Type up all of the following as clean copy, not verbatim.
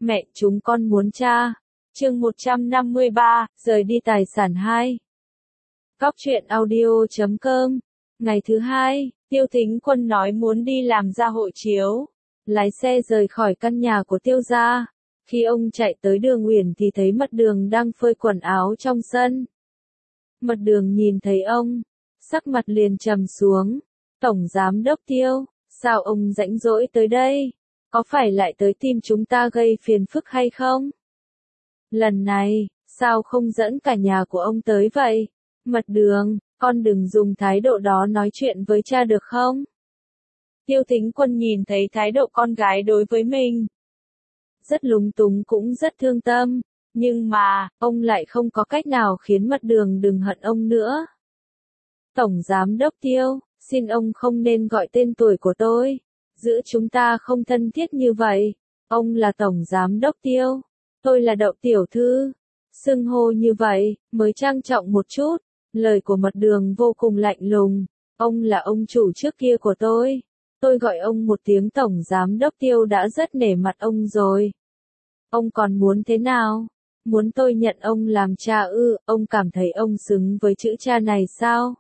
Mẹ, chúng con muốn cha. Chương 153, rời đi tài sản 2. Góc truyện audio.com. Ngày thứ hai, Tiêu Thính Quân nói muốn đi làm ra hộ chiếu. Lái xe rời khỏi căn nhà của Tiêu gia. Khi ông chạy tới đường Uyển thì thấy Mật Đường đang phơi quần áo trong sân. Mật Đường nhìn thấy ông, sắc mặt liền trầm xuống. Tổng giám đốc Tiêu, sao ông rảnh rỗi tới đây? Có phải lại tới tìm chúng ta gây phiền phức hay không? Lần này, sao không dẫn cả nhà của ông tới vậy? Mật Đường, con đừng dùng thái độ đó nói chuyện với cha được không? Tiêu Thính Quân nhìn thấy thái độ con gái đối với mình. Rất lúng túng cũng rất thương tâm, nhưng mà, ông lại không có cách nào khiến Mật Đường đừng hận ông nữa. Tổng giám đốc Tiêu, xin ông không nên gọi tên tuổi của tôi. Giữa chúng ta không thân thiết như vậy. Ông là tổng giám đốc Tiêu, tôi là Đậu tiểu thư. Xưng hô như vậy, mới trang trọng một chút. Lời của Mật Đường vô cùng lạnh lùng. Ông là ông chủ trước kia của tôi. Tôi gọi ông một tiếng tổng giám đốc Tiêu đã rất nể mặt ông rồi. Ông còn muốn thế nào? Muốn tôi nhận ông làm cha ư? Ông cảm thấy ông xứng với chữ cha này sao?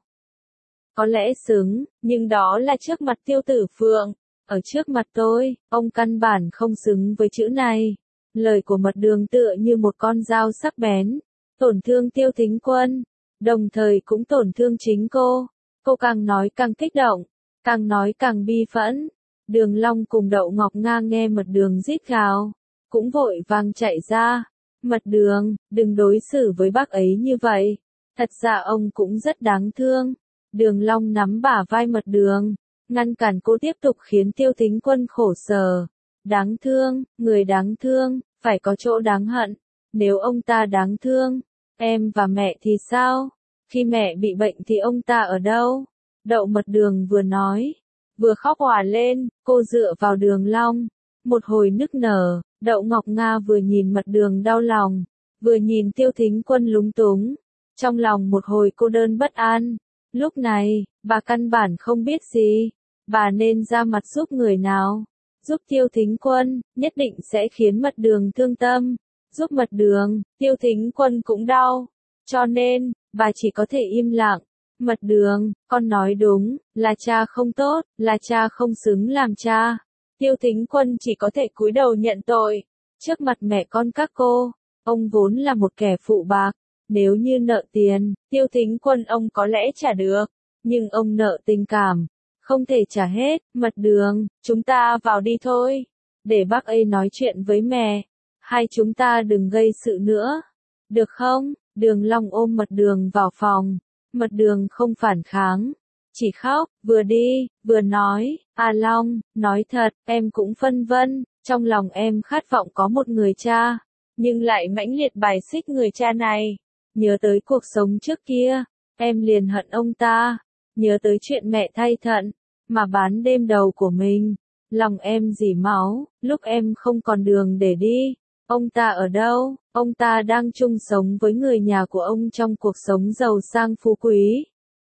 Có lẽ xứng, nhưng đó là trước mặt Tiêu Tử Phượng. Ở trước mặt tôi, ông căn bản không xứng với chữ này. Lời của Mật Đường tựa như một con dao sắc bén, tổn thương Tiêu Thính Quân, đồng thời cũng tổn thương chính cô. Cô càng nói càng kích động, càng nói càng bi phẫn. Đường Long cùng Đậu Ngọc Nga nghe Mật Đường rít gào, cũng vội vàng chạy ra. Mật Đường, đừng đối xử với bác ấy như vậy. Thật ra ông cũng rất đáng thương. Đường Long nắm bả vai Mật Đường, ngăn cản cô tiếp tục khiến Tiêu Thính Quân khổ sở. Đáng thương, người đáng thương, phải có chỗ đáng hận. Nếu ông ta đáng thương, em và mẹ thì sao? Khi mẹ bị bệnh thì ông ta ở đâu? Đậu Mật Đường vừa nói, vừa khóc òa lên. Cô dựa vào Đường Long, một hồi nức nở. Đậu Ngọc Nga vừa nhìn Mật Đường đau lòng, vừa nhìn Tiêu Thính Quân lúng túng. Trong lòng một hồi cô đơn bất an. Lúc này, bà căn bản không biết gì. Bà nên ra mặt giúp người nào? Giúp Tiêu Thính Quân, nhất định sẽ khiến Mật Đường thương tâm. Giúp Mật Đường, Tiêu Thính Quân cũng đau. Cho nên, bà chỉ có thể im lặng. Mật Đường, con nói đúng, là cha không tốt, là cha không xứng làm cha. Tiêu Thính Quân chỉ có thể cúi đầu nhận tội. Trước mặt mẹ con các cô, ông vốn là một kẻ phụ bạc. Nếu như nợ tiền, Tiêu Thính Quân ông có lẽ trả được. Nhưng ông nợ tình cảm, không thể trả hết. Mật Đường, chúng ta vào đi thôi. Để bác ấy nói chuyện với mẹ. Hai chúng ta đừng gây sự nữa. Được không? Đường Long ôm Mật Đường vào phòng. Mật Đường không phản kháng. Chỉ khóc, vừa đi, vừa nói. À Long, nói thật, em cũng phân vân. Trong lòng em khát vọng có một người cha. Nhưng lại mãnh liệt bài xích người cha này. Nhớ tới cuộc sống trước kia, em liền hận ông ta. Nhớ tới chuyện mẹ thay thận, mà bán đêm đầu của mình. Lòng em rỉ máu, lúc em không còn đường để đi. Ông ta ở đâu? Ông ta đang chung sống với người nhà của ông trong cuộc sống giàu sang phú quý.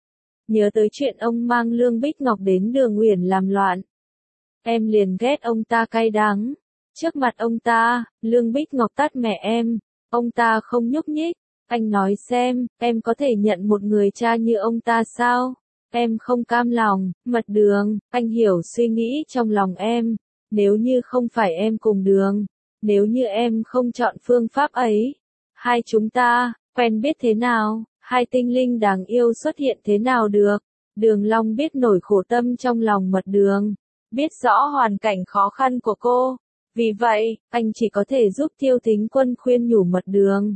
Nhớ tới chuyện ông mang Lương Bích Ngọc đến đường Uyển làm loạn. Em liền ghét ông ta cay đắng. Trước mặt ông ta, Lương Bích Ngọc tát mẹ em. Ông ta không nhúc nhích. Anh nói xem, em có thể nhận một người cha như ông ta sao? Em không cam lòng. Mật Đường, anh hiểu suy nghĩ trong lòng em. Nếu như không phải em cùng đường, nếu như em không chọn phương pháp ấy, hai chúng ta, quen biết thế nào, hai tinh linh đáng yêu xuất hiện thế nào được? Đường Long biết nỗi khổ tâm trong lòng Mật Đường, biết rõ hoàn cảnh khó khăn của cô. Vì vậy, anh chỉ có thể giúp Tiêu Thính Quân khuyên nhủ Mật Đường.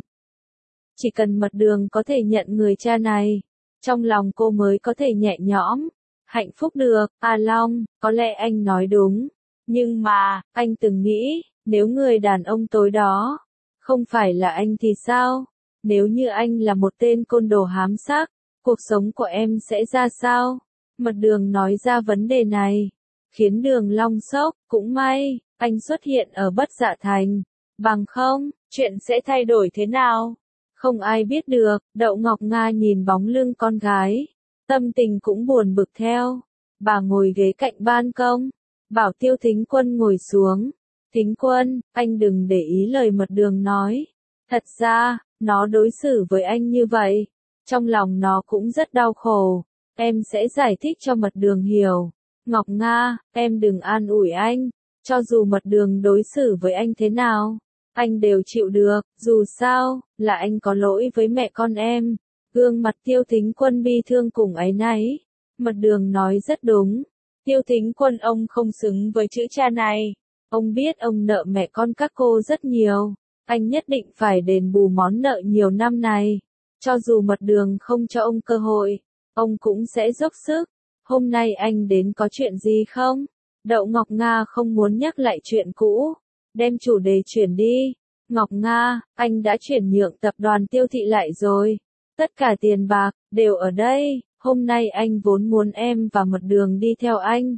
Chỉ cần Mật Đường có thể nhận người cha này, trong lòng cô mới có thể nhẹ nhõm, hạnh phúc được. À Long, có lẽ anh nói đúng. Nhưng mà, anh từng nghĩ, nếu người đàn ông tối đó, không phải là anh thì sao? Nếu như anh là một tên côn đồ hám sắc, cuộc sống của em sẽ ra sao? Mật Đường nói ra vấn đề này, khiến Đường Long sốc. Cũng may, anh xuất hiện ở Bất Dạ Thành. Bằng không, chuyện sẽ thay đổi thế nào? Không ai biết được. Đậu Ngọc Nga nhìn bóng lưng con gái, tâm tình cũng buồn bực theo. Bà ngồi ghế cạnh ban công, bảo Tiêu Thính Quân ngồi xuống. Thính Quân, anh đừng để ý lời Mật Đường nói. Thật ra, nó đối xử với anh như vậy, trong lòng nó cũng rất đau khổ. Em sẽ giải thích cho Mật Đường hiểu. Ngọc Nga, em đừng an ủi anh. Cho dù Mật Đường đối xử với anh thế nào, anh đều chịu được, dù sao, là anh có lỗi với mẹ con em. Gương mặt Tiêu Thính Quân bi thương cùng áy náy. Mật Đường nói rất đúng. Tiêu Thính Quân ông không xứng với chữ cha này. Ông biết ông nợ mẹ con các cô rất nhiều. Anh nhất định phải đền bù món nợ nhiều năm này. Cho dù Mật Đường không cho ông cơ hội, ông cũng sẽ dốc sức. Hôm nay anh đến có chuyện gì không? Đậu Ngọc Nga không muốn nhắc lại chuyện cũ. Đem chủ đề chuyển đi. Ngọc Nga, anh đã chuyển nhượng tập đoàn Tiêu Thị lại rồi. Tất cả tiền bạc, đều ở đây. Hôm nay anh vốn muốn em và Mật Đường đi theo anh.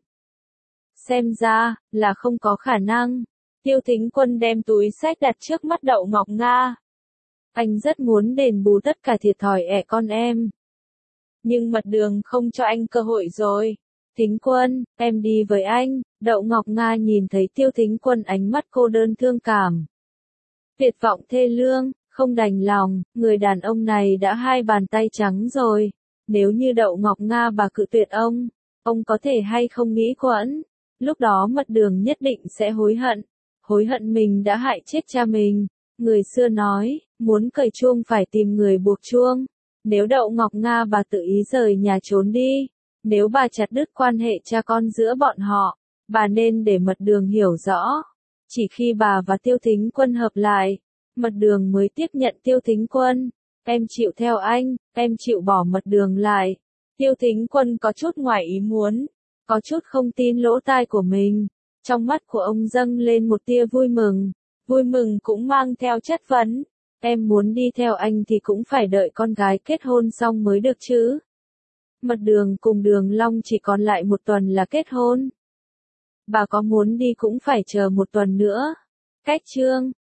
Xem ra, là không có khả năng. Tiêu Thính Quân đem túi xách đặt trước mắt Đậu Ngọc Nga. Anh rất muốn đền bù tất cả thiệt thòi con em. Nhưng Mật Đường không cho anh cơ hội rồi. Thính Quân, em đi với anh. Đậu Ngọc Nga nhìn thấy Tiêu Thính Quân ánh mắt cô đơn thương cảm. Tuyệt vọng thê lương, không đành lòng, người đàn ông này đã hai bàn tay trắng rồi. Nếu như Đậu Ngọc Nga bà cự tuyệt ông có thể hay không nghĩ quẩn. Lúc đó Mật Đường nhất định sẽ hối hận mình đã hại chết cha mình. Người xưa nói, muốn cởi chuông phải tìm người buộc chuông. Nếu Đậu Ngọc Nga bà tự ý rời nhà trốn đi, nếu bà chặt đứt quan hệ cha con giữa bọn họ, bà nên để Mật Đường hiểu rõ. Chỉ khi bà và Tiêu Thính Quân hợp lại, Mật Đường mới tiếp nhận Tiêu Thính Quân. Em chịu theo anh, em chịu bỏ Mật Đường lại. Tiêu Thính Quân có chút ngoài ý muốn, có chút không tin lỗ tai của mình. Trong mắt của ông dâng lên một tia vui mừng cũng mang theo chất vấn. Em muốn đi theo anh thì cũng phải đợi con gái kết hôn xong mới được chứ. Mật Đường cùng Đường Long chỉ còn lại một tuần là kết hôn. Bà có muốn đi cũng phải chờ một tuần nữa. Cách chương